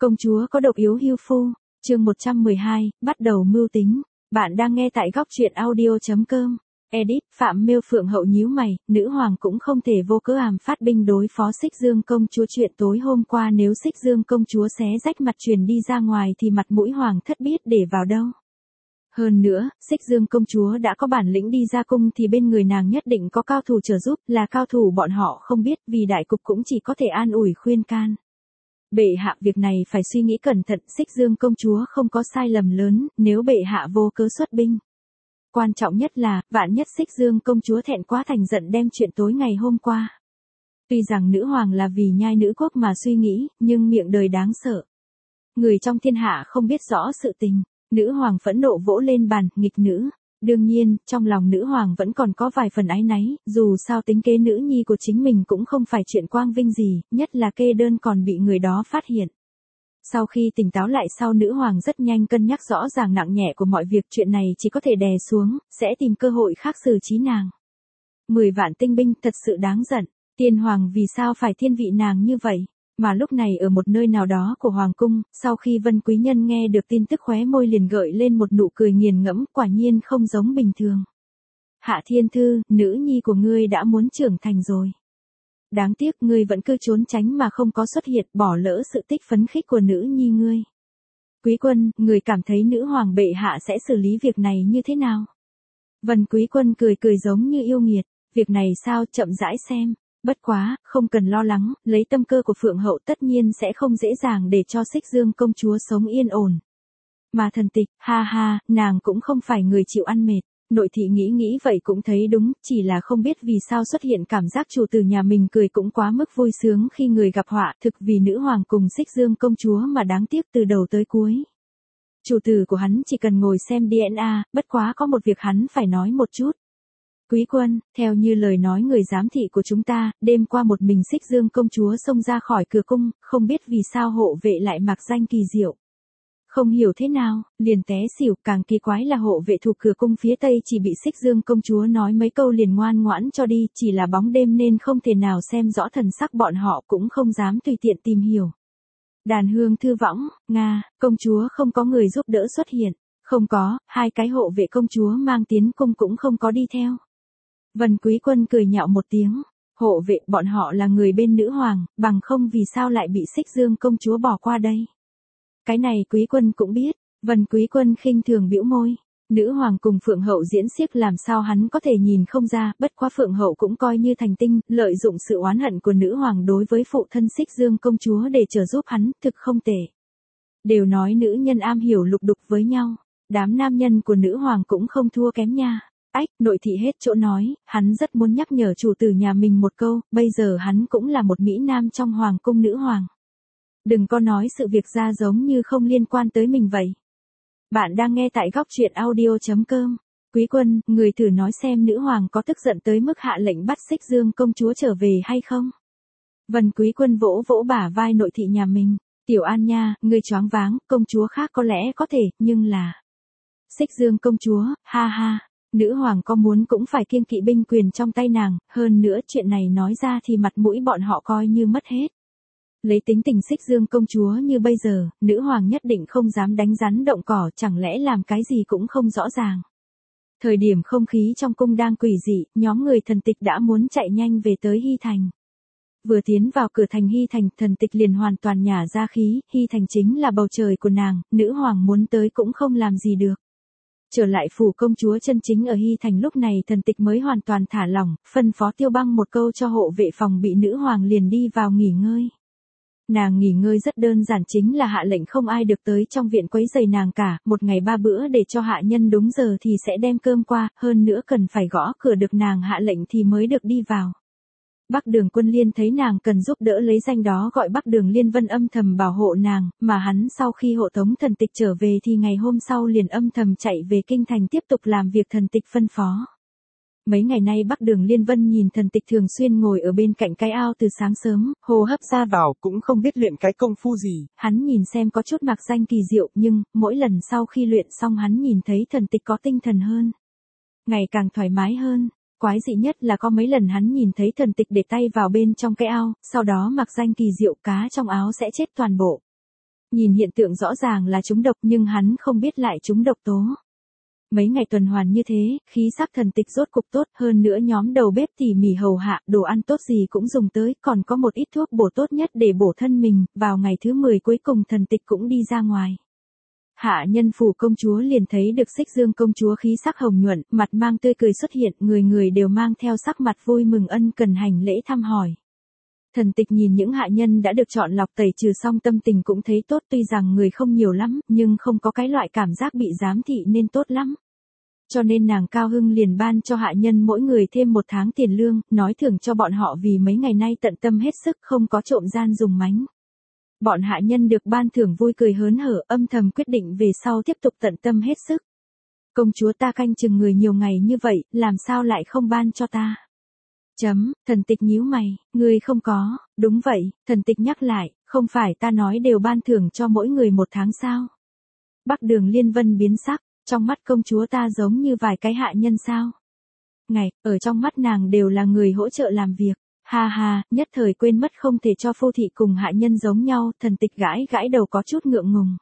Công chúa có độc yếu hưu phu, chương 112, bắt đầu mưu tính. Bạn đang nghe tại góc truyện audio.com. Edit, Phạm Miêu Phượng Hậu nhíu mày, nữ hoàng cũng không thể vô cớ phát binh đối phó Xích Dương công chúa. Chuyện tối hôm qua nếu Xích Dương công chúa xé rách mặt truyền đi ra ngoài thì mặt mũi hoàng thất biết để vào đâu. Hơn nữa, Xích Dương công chúa đã có bản lĩnh đi ra cung thì bên người nàng nhất định có cao thủ trợ giúp, là cao thủ bọn họ không biết, vì đại cục cũng chỉ có thể an ủi khuyên can. Bệ hạ, việc này phải suy nghĩ cẩn thận, Xích Dương công chúa không có sai lầm lớn, nếu bệ hạ vô cớ xuất binh. Quan trọng nhất là, vạn nhất Xích Dương công chúa thẹn quá thành giận đem chuyện tối ngày hôm qua. Tuy rằng nữ hoàng là vì nhai nữ quốc mà suy nghĩ, nhưng miệng đời đáng sợ. Người trong thiên hạ không biết rõ sự tình, nữ hoàng phẫn nộ vỗ lên bàn, nghịch nữ. Đương nhiên, trong lòng nữ hoàng vẫn còn có vài phần áy náy, dù sao tính kế nữ nhi của chính mình cũng không phải chuyện quang vinh gì, nhất là kê đơn còn bị người đó phát hiện. Sau khi tỉnh táo lại sau, nữ hoàng rất nhanh cân nhắc rõ ràng nặng nhẹ của mọi việc, chuyện này chỉ có thể đè xuống, sẽ tìm cơ hội khác xử trí nàng. 10 vạn tinh binh thật sự đáng giận, tiên hoàng vì sao phải thiên vị nàng như vậy? Mà lúc này ở một nơi nào đó của hoàng cung, sau khi Vân quý nhân nghe được tin tức khóe môi liền gợi lên một nụ cười nghiền ngẫm, quả nhiên không giống bình thường. Hạ Thiên Thư, nữ nhi của ngươi đã muốn trưởng thành rồi. Đáng tiếc ngươi vẫn cứ trốn tránh mà không có xuất hiện, bỏ lỡ sự tích phấn khích của nữ nhi ngươi. Quý quân, người cảm thấy nữ hoàng bệ hạ sẽ xử lý việc này như thế nào? Vân quý quân cười cười giống như yêu nghiệt, việc này sao, chậm rãi xem. Bất quá, không cần lo lắng, lấy tâm cơ của Phượng hậu tất nhiên sẽ không dễ dàng để cho Xích Dương công chúa sống yên ổn. Mà thần tịch, ha ha, nàng cũng không phải người chịu ăn mệt. Nội thị nghĩ vậy cũng thấy đúng, chỉ là không biết vì sao xuất hiện cảm giác chủ tử nhà mình cười cũng quá mức vui sướng khi người gặp họa, thực vì nữ hoàng cùng Xích Dương công chúa mà đáng tiếc từ đầu tới cuối. Chủ tử của hắn chỉ cần ngồi xem DNA, bất quá có một việc hắn phải nói một chút. Quý quân, theo như lời nói người giám thị của chúng ta, đêm qua một mình Xích Dương công chúa xông ra khỏi cửa cung, không biết vì sao hộ vệ lại mặc danh kỳ diệu. Không hiểu thế nào, liền té xỉu, càng kỳ quái là hộ vệ thuộc cửa cung phía tây chỉ bị Xích Dương công chúa nói mấy câu liền ngoan ngoãn cho đi, chỉ là bóng đêm nên không thể nào xem rõ thần sắc, bọn họ cũng không dám tùy tiện tìm hiểu. Đàn hương thư võng, Nga, công chúa không có người giúp đỡ xuất hiện, không có, 2 cái hộ vệ công chúa mang tiến cung cũng không có đi theo. Vân quý quân cười nhạo một tiếng, hộ vệ bọn họ là người bên nữ hoàng, bằng không vì sao lại bị Xích Dương công chúa bỏ qua đây. Cái này quý quân cũng biết, Vân quý quân khinh thường bĩu môi, nữ hoàng cùng Phượng hậu diễn xiếc làm sao hắn có thể nhìn không ra, bất quá Phượng hậu cũng coi như thành tinh, lợi dụng sự oán hận của nữ hoàng đối với phụ thân Xích Dương công chúa để trợ giúp hắn, thực không tệ. Đều nói nữ nhân am hiểu lục đục với nhau, đám nam nhân của nữ hoàng cũng không thua kém nha. Ách, nội thị hết chỗ nói, hắn rất muốn nhắc nhở chủ tử nhà mình một câu, bây giờ hắn cũng là một mỹ nam trong hoàng cung nữ hoàng. Đừng có nói sự việc ra giống như không liên quan tới mình vậy. Bạn đang nghe tại góc truyện audio.com. Quý quân, người thử nói xem nữ hoàng có tức giận tới mức hạ lệnh bắt Xích Dương công chúa trở về hay không? Vân quý quân vỗ vỗ bả vai nội thị nhà mình. Tiểu An nha, người choáng váng, công chúa khác có lẽ có thể, nhưng là Xích Dương công chúa, ha ha. Nữ hoàng có muốn cũng phải kiêng kỵ binh quyền trong tay nàng, hơn nữa chuyện này nói ra thì mặt mũi bọn họ coi như mất hết. Lấy tính tình Xích Dương công chúa như bây giờ, nữ hoàng nhất định không dám đánh rắn động cỏ, chẳng lẽ làm cái gì cũng không rõ ràng. Thời điểm không khí trong cung đang quỷ dị, nhóm người thần tịch đã muốn chạy nhanh về tới Hy Thành. Vừa tiến vào cửa thành Hy Thành, thần tịch liền hoàn toàn nhả ra khí, Hy Thành chính là bầu trời của nàng, nữ hoàng muốn tới cũng không làm gì được. Trở lại phủ công chúa chân chính ở Hy Thành, lúc này thần tịch mới hoàn toàn thả lỏng, phân phó Tiêu Băng một câu cho hộ vệ phòng bị nữ hoàng liền đi vào nghỉ ngơi. Nàng nghỉ ngơi rất đơn giản, chính là hạ lệnh không ai được tới trong viện quấy rầy nàng cả, một ngày 3 bữa để cho hạ nhân đúng giờ thì sẽ đem cơm qua, hơn nữa cần phải gõ cửa được nàng hạ lệnh thì mới được đi vào. Bắc Đường Quân Liên thấy nàng cần giúp đỡ lấy danh đó gọi Bắc Đường Liên Vân âm thầm bảo hộ nàng, mà hắn sau khi hộ tống thần tịch trở về thì ngày hôm sau liền âm thầm chạy về kinh thành tiếp tục làm việc thần tịch phân phó. Mấy ngày nay Bắc Đường Liên Vân nhìn thần tịch thường xuyên ngồi ở bên cạnh cái ao từ sáng sớm, hô hấp ra vào cũng không biết luyện cái công phu gì. Hắn nhìn xem có chút mạc danh kỳ diệu, nhưng mỗi lần sau khi luyện xong hắn nhìn thấy thần tịch có tinh thần hơn, ngày càng thoải mái hơn. Quái dị nhất là có mấy lần hắn nhìn thấy thần tịch để tay vào bên trong cái ao, sau đó mặc danh kỳ diệu cá trong áo sẽ chết toàn bộ. Nhìn hiện tượng rõ ràng là trúng độc nhưng hắn không biết lại trúng độc tố. Mấy ngày tuần hoàn như thế, khí sắc Thần Tịch rốt cục tốt, hơn nữa nhóm đầu bếp tỉ mỉ hầu hạ, đồ ăn tốt gì cũng dùng tới, còn có một ít thuốc bổ tốt nhất để bổ thân mình, vào ngày thứ 10 cuối cùng Thần Tịch cũng đi ra ngoài. Hạ nhân phủ công chúa liền thấy được Xích Dương công chúa khí sắc hồng nhuận, mặt mang tươi cười xuất hiện, người người đều mang theo sắc mặt vui mừng ân cần hành lễ thăm hỏi. Thần Tịch nhìn những hạ nhân đã được chọn lọc tẩy trừ xong tâm tình cũng thấy tốt, tuy rằng người không nhiều lắm, nhưng không có cái loại cảm giác bị giám thị nên tốt lắm. Cho nên nàng cao hưng liền ban cho hạ nhân mỗi người thêm 1 tháng tiền lương, nói thưởng cho bọn họ vì mấy ngày nay tận tâm hết sức không có trộm gian dùng mánh. Bọn hạ nhân được ban thưởng vui cười hớn hở, âm thầm quyết định về sau tiếp tục tận tâm hết sức. Công chúa ta canh chừng người nhiều ngày như vậy, làm sao lại không ban cho ta? Thần Tịch nhíu mày, ngươi không có, đúng vậy, Thần Tịch nhắc lại, không phải ta nói đều ban thưởng cho mỗi người 1 tháng sao? Bắc Đường Liên Vân biến sắc, trong mắt công chúa ta giống như vài cái hạ nhân sao? Ở trong mắt nàng đều là người hỗ trợ làm việc. Ha ha, nhất thời quên mất không thể cho phu thị cùng hạ nhân giống nhau, Thần Tịch gãi gãi đầu có chút ngượng ngùng.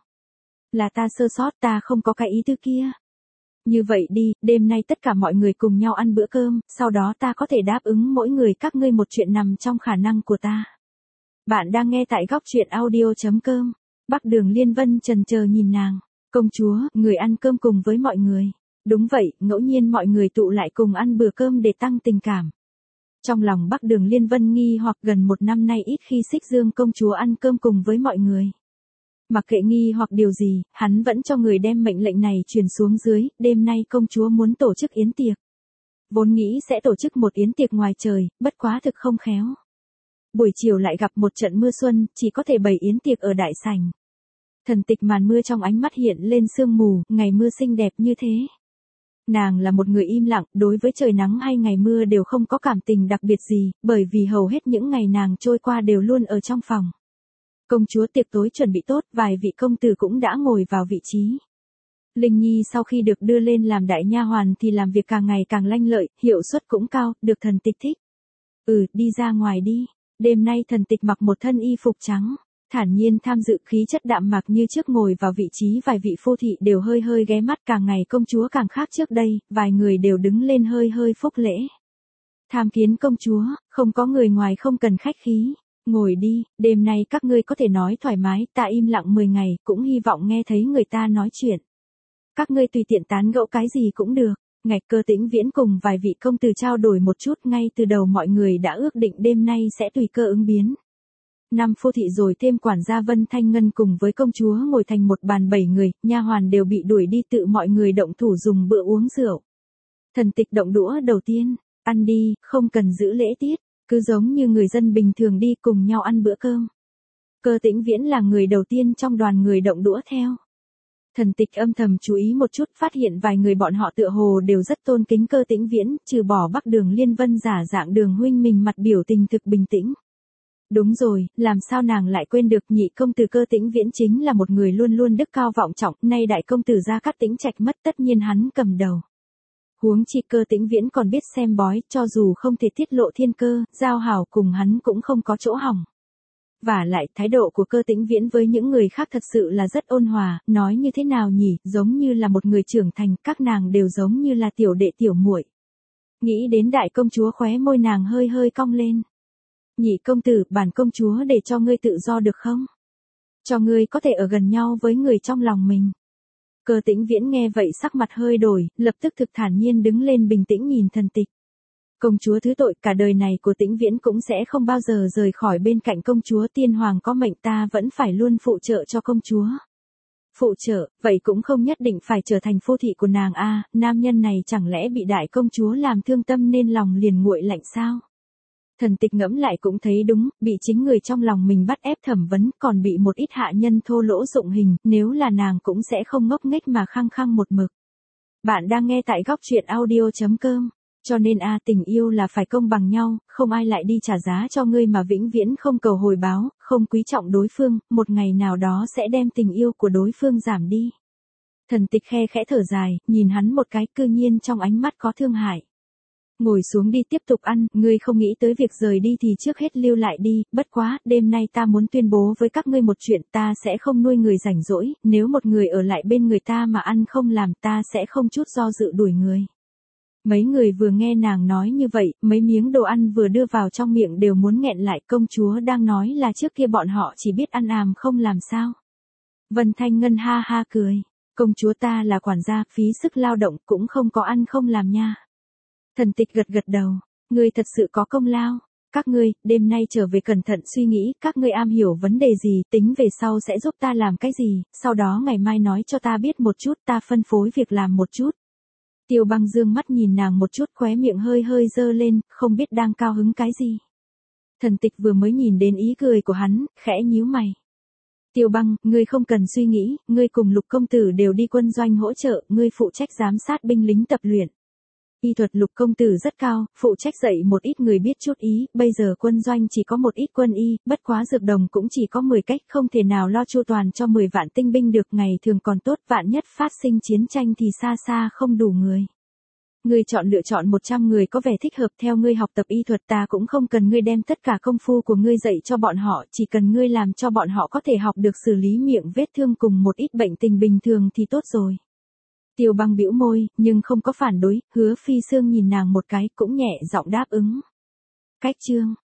Là ta sơ sót, ta không có cái ý tư kia. Như vậy đi, đêm nay tất cả mọi người cùng nhau ăn bữa cơm, sau đó ta có thể đáp ứng mỗi người các ngươi một chuyện nằm trong khả năng của ta. Bạn đang nghe tại góc truyện audio.com. Bắc Đường Liên Vân chần chờ nhìn nàng. Công chúa, người ăn cơm cùng với mọi người. Đúng vậy, ngẫu nhiên mọi người tụ lại cùng ăn bữa cơm để tăng tình cảm. Trong lòng Bắc Đường Liên Vân nghi hoặc gần 1 năm nay ít khi Xích Dương công chúa ăn cơm cùng với mọi người. Mặc kệ nghi hoặc điều gì, hắn vẫn cho người đem mệnh lệnh này truyền xuống dưới, đêm nay công chúa muốn tổ chức yến tiệc. Vốn nghĩ sẽ tổ chức một yến tiệc ngoài trời, bất quá thực không khéo. Buổi chiều lại gặp một trận mưa xuân, chỉ có thể bày yến tiệc ở đại sảnh. Thần Tịch màn mưa trong ánh mắt hiện lên sương mù, ngày mưa xinh đẹp như thế. Nàng là một người im lặng, đối với trời nắng hay ngày mưa đều không có cảm tình đặc biệt gì, bởi vì hầu hết những ngày nàng trôi qua đều luôn ở trong phòng. Công chúa tiệc tối chuẩn bị tốt, vài vị công tử cũng đã ngồi vào vị trí. Linh Nhi sau khi được đưa lên làm đại nha hoàn thì làm việc càng ngày càng lanh lợi, hiệu suất cũng cao, được Thần Tịch thích. Đi ra ngoài đi. Đêm nay Thần Tịch mặc một thân y phục trắng, thản nhiên tham dự, khí chất đạm mạc như trước, ngồi vào vị trí vài vị phu thị đều hơi hơi ghé mắt, càng ngày công chúa càng khác trước đây, vài người đều đứng lên hơi hơi phúc lễ. Tham kiến công chúa, không có người ngoài không cần khách khí. Ngồi đi, đêm nay các ngươi có thể nói thoải mái, ta im lặng 10 ngày, cũng hy vọng nghe thấy người ta nói chuyện. Các ngươi tùy tiện tán gẫu cái gì cũng được. Cơ Tĩnh Viễn cùng vài vị công tử trao đổi một chút, ngay từ đầu mọi người đã ước định đêm nay sẽ tùy cơ ứng biến. 5 phu thị rồi thêm quản gia Vân Thanh Ngân cùng với công chúa ngồi thành một bàn 7 người, nha hoàn đều bị đuổi đi, tự mọi người động thủ dùng bữa uống rượu. Thần Tịch động đũa đầu tiên, ăn đi, không cần giữ lễ tiết. Cứ giống như người dân bình thường đi cùng nhau ăn bữa cơm. Cơ Tĩnh Viễn là người đầu tiên trong đoàn người động đũa theo. Thần Tịch âm thầm chú ý một chút, phát hiện vài người bọn họ tựa hồ đều rất tôn kính Cơ Tĩnh Viễn, trừ bỏ Bắc Đường Liên Vân giả dạng Đường huynh mình mặt biểu tình thực bình tĩnh. Đúng rồi, làm sao nàng lại quên được, nhị công tử Cơ Tĩnh Viễn chính là một người luôn luôn đức cao vọng trọng, nay đại công tử Gia Cát Tĩnh Trạch mất, tất nhiên hắn cầm đầu. Huống chi Cơ Tĩnh Viễn còn biết xem bói, cho dù không thể tiết lộ thiên cơ, giao hảo cùng hắn cũng không có chỗ hỏng. Và lại, thái độ của Cơ Tĩnh Viễn với những người khác thật sự là rất ôn hòa, nói như thế nào nhỉ, giống như là một người trưởng thành, các nàng đều giống như là tiểu đệ tiểu muội. Nghĩ đến đại công chúa, khóe môi nàng hơi hơi cong lên. Nhị công tử, bản công chúa để cho ngươi tự do được không? Cho ngươi có thể ở gần nhau với người trong lòng mình. Cơ Tĩnh Viễn nghe vậy sắc mặt hơi đổi, lập tức thực thản nhiên đứng lên bình tĩnh nhìn Thần Tịch. Công chúa thứ tội, cả đời này của Tĩnh Viễn cũng sẽ không bao giờ rời khỏi bên cạnh công chúa, tiên hoàng có mệnh ta vẫn phải luôn phụ trợ cho công chúa. Phụ trợ, vậy cũng không nhất định phải trở thành phu thị của nàng a, nam nhân này chẳng lẽ bị đại công chúa làm thương tâm nên lòng liền nguội lạnh sao? Thần Tịch ngẫm lại cũng thấy đúng, bị chính người trong lòng mình bắt ép thẩm vấn, còn bị một ít hạ nhân thô lỗ dụng hình, nếu là nàng cũng sẽ không ngốc nghếch mà khăng khăng một mực. Bạn đang nghe tại góc truyện audio.com. Cho nên tình yêu là phải công bằng nhau, không ai lại đi trả giá cho ngươi mà vĩnh viễn không cầu hồi báo, không quý trọng đối phương, một ngày nào đó sẽ đem tình yêu của đối phương giảm đi. Thần Tịch khe khẽ thở dài, nhìn hắn một cái, cư nhiên trong ánh mắt có thương hại. Ngồi xuống đi tiếp tục ăn, ngươi không nghĩ tới việc rời đi thì trước hết lưu lại đi, bất quá, đêm nay ta muốn tuyên bố với các ngươi một chuyện, ta sẽ không nuôi người rảnh rỗi, nếu một người ở lại bên người ta mà ăn không làm, ta sẽ không chút do dự đuổi người. Mấy người vừa nghe nàng nói như vậy, mấy miếng đồ ăn vừa đưa vào trong miệng đều muốn nghẹn lại, công chúa đang nói là trước kia bọn họ chỉ biết ăn àm không làm sao. Vân Thanh Ngân ha ha cười, công chúa ta là quản gia, phí sức lao động cũng không có ăn không làm nha. Thần Tịch gật gật đầu, ngươi thật sự có công lao. Các ngươi, đêm nay trở về cẩn thận suy nghĩ, các ngươi am hiểu vấn đề gì, tính về sau sẽ giúp ta làm cái gì, sau đó ngày mai nói cho ta biết một chút, ta phân phối việc làm một chút. Tiêu Băng dương mắt nhìn nàng một chút, khóe miệng hơi hơi dơ lên, không biết đang cao hứng cái gì. Thần Tịch vừa mới nhìn đến ý cười của hắn, khẽ nhíu mày. Tiêu Băng, ngươi không cần suy nghĩ, ngươi cùng Lục công tử đều đi quân doanh hỗ trợ, ngươi phụ trách giám sát binh lính tập luyện. Y thuật Lục công tử rất cao, phụ trách dạy một ít người biết chút ý, bây giờ quân doanh chỉ có một ít quân y, bất quá dược đồng cũng chỉ có 10 cách, không thể nào lo chu toàn cho 10 vạn tinh binh được, ngày thường còn tốt, vạn nhất phát sinh chiến tranh thì xa xa không đủ người. Ngươi lựa chọn 100 người có vẻ thích hợp theo ngươi học tập y thuật, ta cũng không cần ngươi đem tất cả công phu của ngươi dạy cho bọn họ, chỉ cần ngươi làm cho bọn họ có thể học được xử lý miệng vết thương cùng một ít bệnh tình bình thường thì tốt rồi. Tiêu Băng bĩu môi, nhưng không có phản đối, Hứa Phi Sương nhìn nàng một cái cũng nhẹ giọng đáp ứng. Cách chương